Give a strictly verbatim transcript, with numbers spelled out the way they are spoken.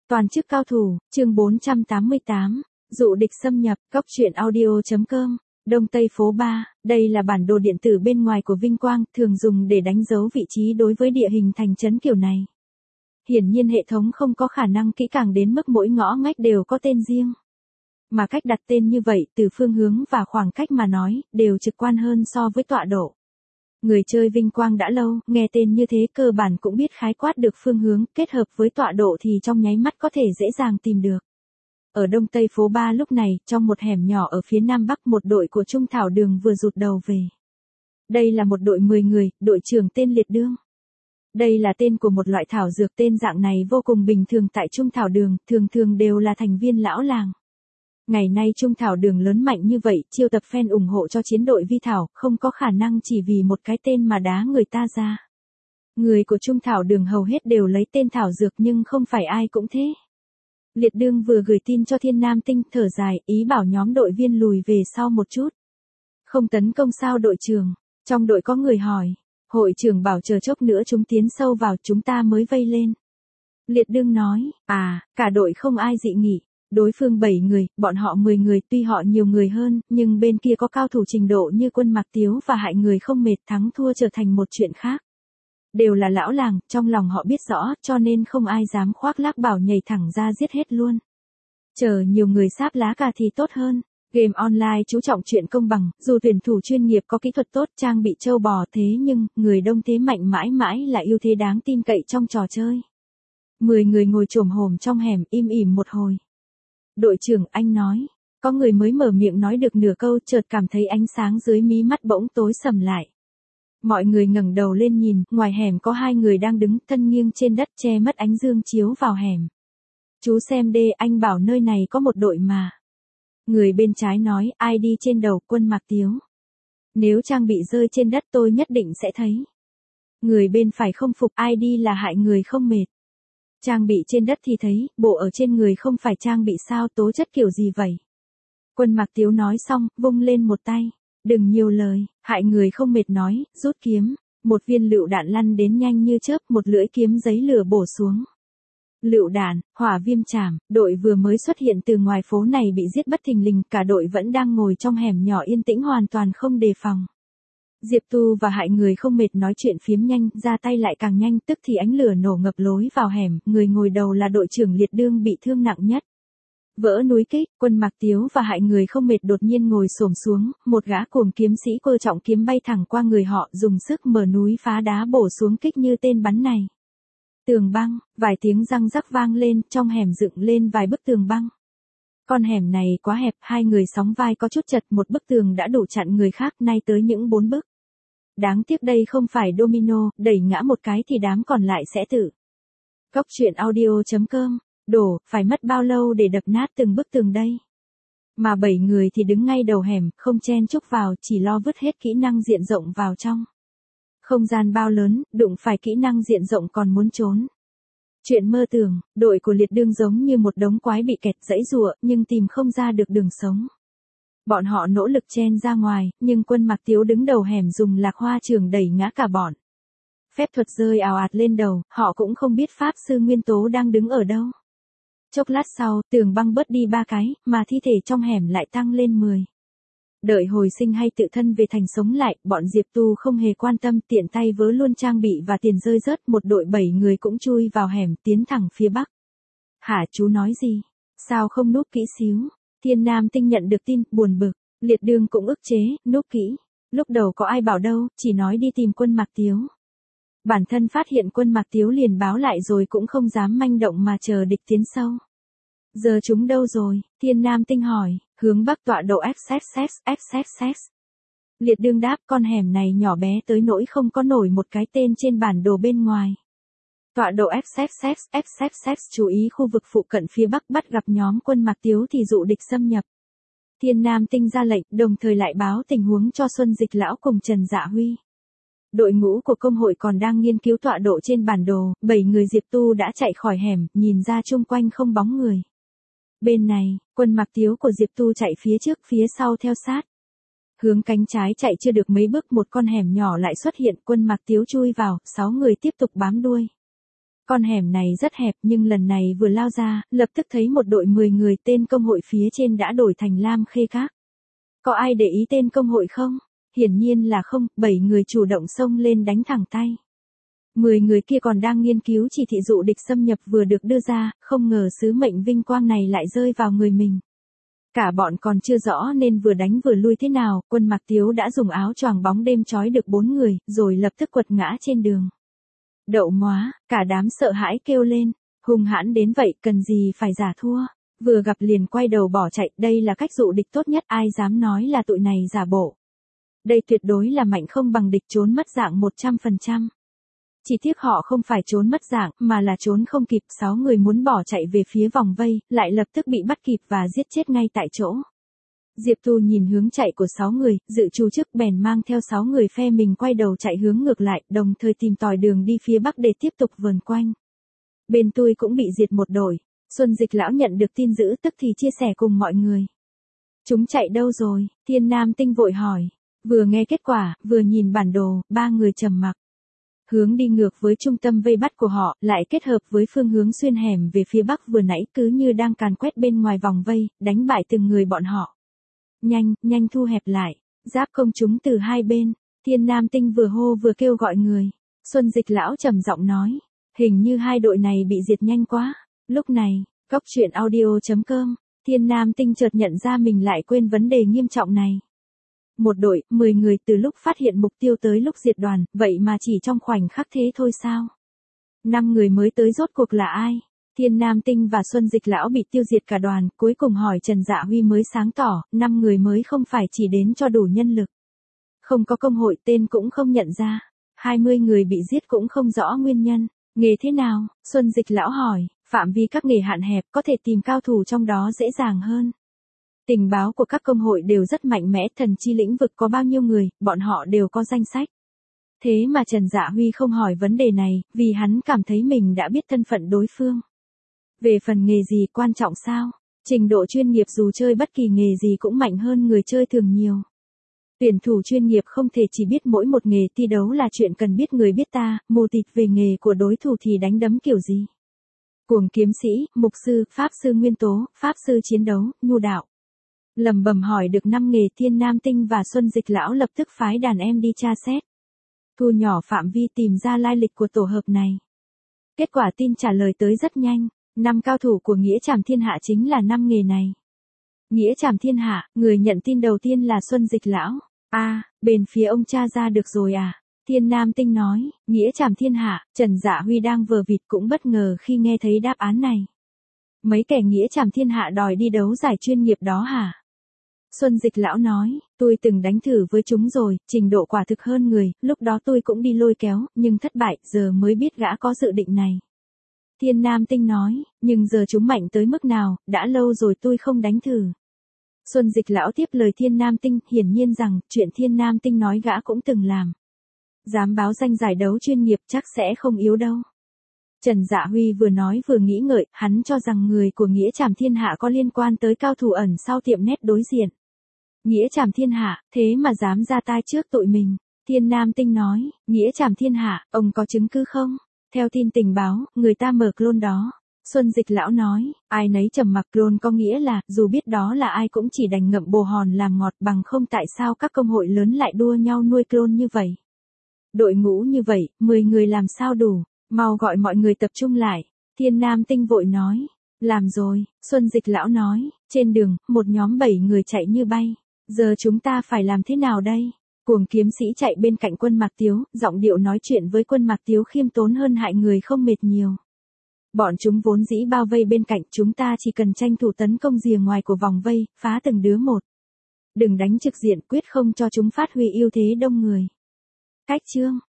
Toàn chức cao thủ, chương bốn trăm tám mươi tám, dụ địch xâm nhập, góc truyện audio.com, Đông Tây phố ba, đây là bản đồ điện tử bên ngoài của Vinh Quang, thường dùng để đánh dấu vị trí đối với địa hình thành trấn kiểu này. Hiển nhiên hệ thống không có khả năng kỹ càng đến mức mỗi ngõ ngách đều có tên riêng. Mà cách đặt tên như vậy từ phương hướng và khoảng cách mà nói, đều trực quan hơn so với tọa độ. Người chơi Vinh Quang đã lâu, nghe tên như thế cơ bản cũng biết khái quát được phương hướng, kết hợp với tọa độ thì trong nháy mắt có thể dễ dàng tìm được. Ở Đông Tây phố ba lúc này, trong một hẻm nhỏ ở phía Nam Bắc, một đội của Trung Thảo Đường vừa rụt đầu về. Đây là một đội mười người, đội trưởng tên Liệt Đương. Đây là tên của một loại thảo dược, tên dạng này vô cùng bình thường tại Trung Thảo Đường, thường thường đều là thành viên lão làng. Ngày nay Trung Thảo Đường lớn mạnh như vậy, chiêu tập fan ủng hộ cho chiến đội Vi Thảo, không có khả năng chỉ vì một cái tên mà đá người ta ra. Người của Trung Thảo Đường hầu hết đều lấy tên thảo dược nhưng không phải ai cũng thế. Liệt Đương vừa gửi tin cho Thiên Nam Tinh, thở dài, ý bảo nhóm đội viên lùi về sau một chút. Không tấn công sao đội trưởng? Trong đội có người hỏi. Hội trưởng bảo chờ chốc nữa chúng tiến sâu vào chúng ta mới vây lên. Liệt Đương nói, à, cả đội không ai dị nghị. Đối phương bảy người, bọn họ mười người, tuy họ nhiều người hơn, nhưng bên kia có cao thủ trình độ như Quân Mạc Tiếu và Hại Người không mệt, thắng thua trở thành một chuyện khác. Đều là lão làng, trong lòng họ biết rõ, cho nên không ai dám khoác lác bảo nhảy thẳng ra giết hết luôn. Chờ nhiều người sáp lá cà thì tốt hơn. Game online chú trọng chuyện công bằng, dù tuyển thủ chuyên nghiệp có kỹ thuật tốt, trang bị trâu bò, thế nhưng, người đông thế mạnh mãi mãi là ưu thế đáng tin cậy trong trò chơi. Mười người ngồi chồm hổm trong hẻm, im ỉm một hồi. Đội trưởng, anh nói, có người mới mở miệng nói được nửa câu, chợt cảm thấy ánh sáng dưới mí mắt bỗng tối sầm lại. Mọi người ngẩng đầu lên nhìn, ngoài hẻm có hai người đang đứng thân nghiêng trên đất che mất ánh dương chiếu vào hẻm. Chú xem đê, anh bảo nơi này có một đội mà. Người bên trái nói, ai đi trên đầu, Quân Mạc Tiếu. Nếu trang bị rơi trên đất tôi nhất định sẽ thấy. Người bên phải không phục, ai đi là Hại Người không mệt. Trang bị trên đất thì thấy, bộ ở trên người không phải trang bị sao, tố chất kiểu gì vậy? Quân Mạc Tiếu nói xong, vung lên một tay. Đừng nhiều lời, Hại Người không mệt nói, rút kiếm. Một viên lựu đạn lăn đến nhanh như chớp, một lưỡi kiếm giấy lửa bổ xuống. Lựu đạn, hỏa viêm chảm, đội vừa mới xuất hiện từ ngoài phố này bị giết bất thình lình, cả đội vẫn đang ngồi trong hẻm nhỏ yên tĩnh hoàn toàn không đề phòng. Diệp Tu và Hại Người không mệt nói chuyện phiếm nhanh, ra tay lại càng nhanh, tức thì ánh lửa nổ ngập lối vào hẻm, người ngồi đầu là đội trưởng Liệt Đương bị thương nặng nhất. Vỡ núi kích, Quân Mạc Tiếu và Hại Người không mệt đột nhiên ngồi xổm xuống, một gã cuồng kiếm sĩ cơ trọng kiếm bay thẳng qua người họ, dùng sức mở núi phá đá bổ xuống kích như tên bắn này. Tường băng, vài tiếng răng rắc vang lên, trong hẻm dựng lên vài bức tường băng. Con hẻm này quá hẹp, hai người sóng vai có chút chật, một bức tường đã đủ chặn người khác, nay tới những bốn bức. Đáng tiếc đây không phải domino, đẩy ngã một cái thì đám còn lại sẽ tử. Góc truyện audio.com, đổ, phải mất bao lâu để đập nát từng bức tường đây? Mà bảy người thì đứng ngay đầu hẻm, không chen chúc vào, chỉ lo vứt hết kỹ năng diện rộng vào trong. Không gian bao lớn, đụng phải kỹ năng diện rộng còn muốn trốn. Chuyện mơ tưởng, đội của Liệt Đương giống như một đống quái bị kẹt giãy giụa, nhưng tìm không ra được đường sống. Bọn họ nỗ lực chen ra ngoài, nhưng Quân Mạc Tiếu đứng đầu hẻm dùng lạc hoa trường đẩy ngã cả bọn. Phép thuật rơi ào ạt lên đầu, họ cũng không biết Pháp Sư Nguyên Tố đang đứng ở đâu. Chốc lát sau, tường băng bớt đi ba cái, mà thi thể trong hẻm lại tăng lên mười. Đợi hồi sinh hay tự thân về thành sống lại, bọn Diệp Tu không hề quan tâm, tiện tay vớ luôn trang bị và tiền rơi rớt, một đội bảy người cũng chui vào hẻm, tiến thẳng phía bắc. Hả, chú nói gì? Sao không núp kỹ xíu? Thiên Nam Tinh nhận được tin, buồn bực. Liệt Đương cũng ức chế, núp kỹ. Lúc đầu có ai bảo đâu, chỉ nói đi tìm Quân Mạc Tiếu. Bản thân phát hiện Quân Mạc Tiếu liền báo lại rồi cũng không dám manh động mà chờ địch tiến sâu. Giờ chúng đâu rồi? Thiên Nam Tinh hỏi, hướng bắc tọa độ xx xx xx. Liệt Đương đáp, con hẻm này nhỏ bé tới nỗi không có nổi một cái tên trên bản đồ bên ngoài. Tọa độ xx xx xx, chú ý khu vực phụ cận phía bắc, bắt gặp nhóm Quân Mạc Tiếu thì dụ địch xâm nhập. Thiên Nam Tinh ra lệnh, đồng thời lại báo tình huống cho Xuân Dịch Lão cùng Trần Dạ Huy. Đội ngũ của công hội còn đang nghiên cứu tọa độ trên bản đồ, bảy người Diệp Tu đã chạy khỏi hẻm, nhìn ra chung quanh không bóng người. Bên này, Quân Mạc Tiếu của Diệp Tu chạy phía trước, phía sau theo sát. Hướng cánh trái chạy chưa được mấy bước, một con hẻm nhỏ lại xuất hiện, Quân Mạc Tiếu chui vào, sáu người tiếp tục bám đuôi. Con hẻm này rất hẹp nhưng lần này vừa lao ra, lập tức thấy một đội mười người tên công hội phía trên đã đổi thành Lam Khê Các. Có ai để ý tên công hội không? Hiển nhiên là không, bảy người chủ động xông lên đánh thẳng tay. Mười người kia còn đang nghiên cứu chỉ thị dụ địch xâm nhập vừa được đưa ra, không ngờ sứ mệnh vinh quang này lại rơi vào người mình. Cả bọn còn chưa rõ nên vừa đánh vừa lui thế nào, Quân Mạc Tiếu đã dùng áo choàng bóng đêm trói được bốn người, rồi lập tức quật ngã trên đường. Đậu móa, cả đám sợ hãi kêu lên, hung hãn đến vậy cần gì phải giả thua, vừa gặp liền quay đầu bỏ chạy, đây là cách dụ địch tốt nhất, ai dám nói là tụi này giả bộ. Đây tuyệt đối là mạnh không bằng địch, trốn mất dạng một trăm phần trăm. Chỉ tiếc họ không phải trốn mất dạng, mà là trốn không kịp, sáu người muốn bỏ chạy về phía vòng vây, lại lập tức bị bắt kịp và giết chết ngay tại chỗ. Diệp Tu nhìn hướng chạy của sáu người, dự trù trước bèn mang theo sáu người phe mình quay đầu chạy hướng ngược lại, đồng thời tìm tòi đường đi phía bắc để tiếp tục vờn quanh. Bên tôi cũng bị diệt một đội, Xuân Dịch lão nhận được tin dữ tức thì chia sẻ cùng mọi người. Chúng chạy đâu rồi? Thiên Nam Tinh vội hỏi. Vừa nghe kết quả, vừa nhìn bản đồ, ba người trầm mặc. Hướng đi ngược với trung tâm vây bắt của họ, lại kết hợp với phương hướng xuyên hẻm về phía bắc vừa nãy cứ như đang càn quét bên ngoài vòng vây, đánh bại từng người bọn họ. Nhanh, nhanh thu hẹp lại, giáp công chúng từ hai bên, Thiên Nam Tinh vừa hô vừa kêu gọi người. Xuân Dịch lão trầm giọng nói, hình như hai đội này bị diệt nhanh quá. Lúc này, góc truyện audio chấm com, Thiên Nam Tinh chợt nhận ra mình lại quên vấn đề nghiêm trọng này. Một đội, mười người từ lúc phát hiện mục tiêu tới lúc diệt đoàn, vậy mà chỉ trong khoảnh khắc thế thôi sao? Năm người mới tới rốt cuộc là ai? Thiên Nam Tinh và Xuân Dịch lão bị tiêu diệt cả đoàn, cuối cùng hỏi Trần Dạ Huy mới sáng tỏ, năm người mới không phải chỉ đến cho đủ nhân lực. Không có công hội, tên cũng không nhận ra. hai mươi người bị giết cũng không rõ nguyên nhân. Nghề thế nào? Xuân Dịch lão hỏi, phạm vi các nghề hạn hẹp, có thể tìm cao thủ trong đó dễ dàng hơn. Tình báo của các công hội đều rất mạnh mẽ, thần chi lĩnh vực có bao nhiêu người, bọn họ đều có danh sách. Thế mà Trần Dạ Huy không hỏi vấn đề này, vì hắn cảm thấy mình đã biết thân phận đối phương. Về phần nghề gì quan trọng sao? Trình độ chuyên nghiệp dù chơi bất kỳ nghề gì cũng mạnh hơn người chơi thường nhiều. Tuyển thủ chuyên nghiệp không thể chỉ biết mỗi một nghề, thi đấu là chuyện cần biết người biết ta, mù tịt về nghề của đối thủ thì đánh đấm kiểu gì. Cuồng kiếm sĩ, mục sư, pháp sư nguyên tố, pháp sư chiến đấu, nhu đạo. Lầm bầm hỏi được năm nghề, Thiên Nam Tinh và Xuân Dịch lão lập tức phái đàn em đi tra xét. Thu nhỏ phạm vi tìm ra lai lịch của tổ hợp này. Kết quả tin trả lời tới rất nhanh, năm cao thủ của Nghĩa Trảm Thiên Hạ chính là năm nghề này. Nghĩa Trảm Thiên Hạ, người nhận tin đầu tiên là Xuân Dịch lão. A, à, bên phía ông cha ra được rồi à? Thiên Nam Tinh nói, Nghĩa Trảm Thiên Hạ, Trần Dạ Huy đang vờ vịt cũng bất ngờ khi nghe thấy đáp án này. Mấy kẻ Nghĩa Trảm Thiên Hạ đòi đi đấu giải chuyên nghiệp đó hả? Xuân Dịch lão nói, tôi từng đánh thử với chúng rồi, trình độ quả thực hơn người, lúc đó tôi cũng đi lôi kéo, nhưng thất bại, giờ mới biết gã có dự định này. Thiên Nam Tinh nói, nhưng giờ chúng mạnh tới mức nào, đã lâu rồi tôi không đánh thử. Xuân Dịch lão tiếp lời Thiên Nam Tinh, hiển nhiên rằng, chuyện Thiên Nam Tinh nói gã cũng từng làm. Dám báo danh giải đấu chuyên nghiệp chắc sẽ không yếu đâu. Trần Dạ Huy vừa nói vừa nghĩ ngợi, hắn cho rằng người của Nghĩa Trảm Thiên Hạ có liên quan tới cao thủ ẩn sau tiệm nét đối diện. Nghĩa Trảm Thiên Hạ, thế mà dám ra tay trước tụi mình. Thiên Nam Tinh nói, Nghĩa Trảm Thiên Hạ, ông có chứng cứ không? Theo tin tình báo, người ta mở clone đó. Xuân Dịch lão nói, ai nấy trầm mặc, clone có nghĩa là, dù biết đó là ai cũng chỉ đành ngậm bồ hòn làm ngọt, bằng không tại sao các công hội lớn lại đua nhau nuôi clone như vậy. Đội ngũ như vậy, mười người làm sao đủ, mau gọi mọi người tập trung lại. Thiên Nam Tinh vội nói, làm rồi. Xuân Dịch lão nói, trên đường, một nhóm bảy người chạy như bay. Giờ chúng ta phải làm thế nào đây? Cuồng kiếm sĩ chạy bên cạnh Quân Mạc Tiếu, giọng điệu nói chuyện với Quân Mạc Tiếu khiêm tốn hơn hại người không mệt nhiều. Bọn chúng vốn dĩ bao vây bên cạnh, chúng ta chỉ cần tranh thủ tấn công rìa ngoài của vòng vây, phá từng đứa một. Đừng đánh trực diện, quyết không cho chúng phát huy ưu thế đông người. Cách chương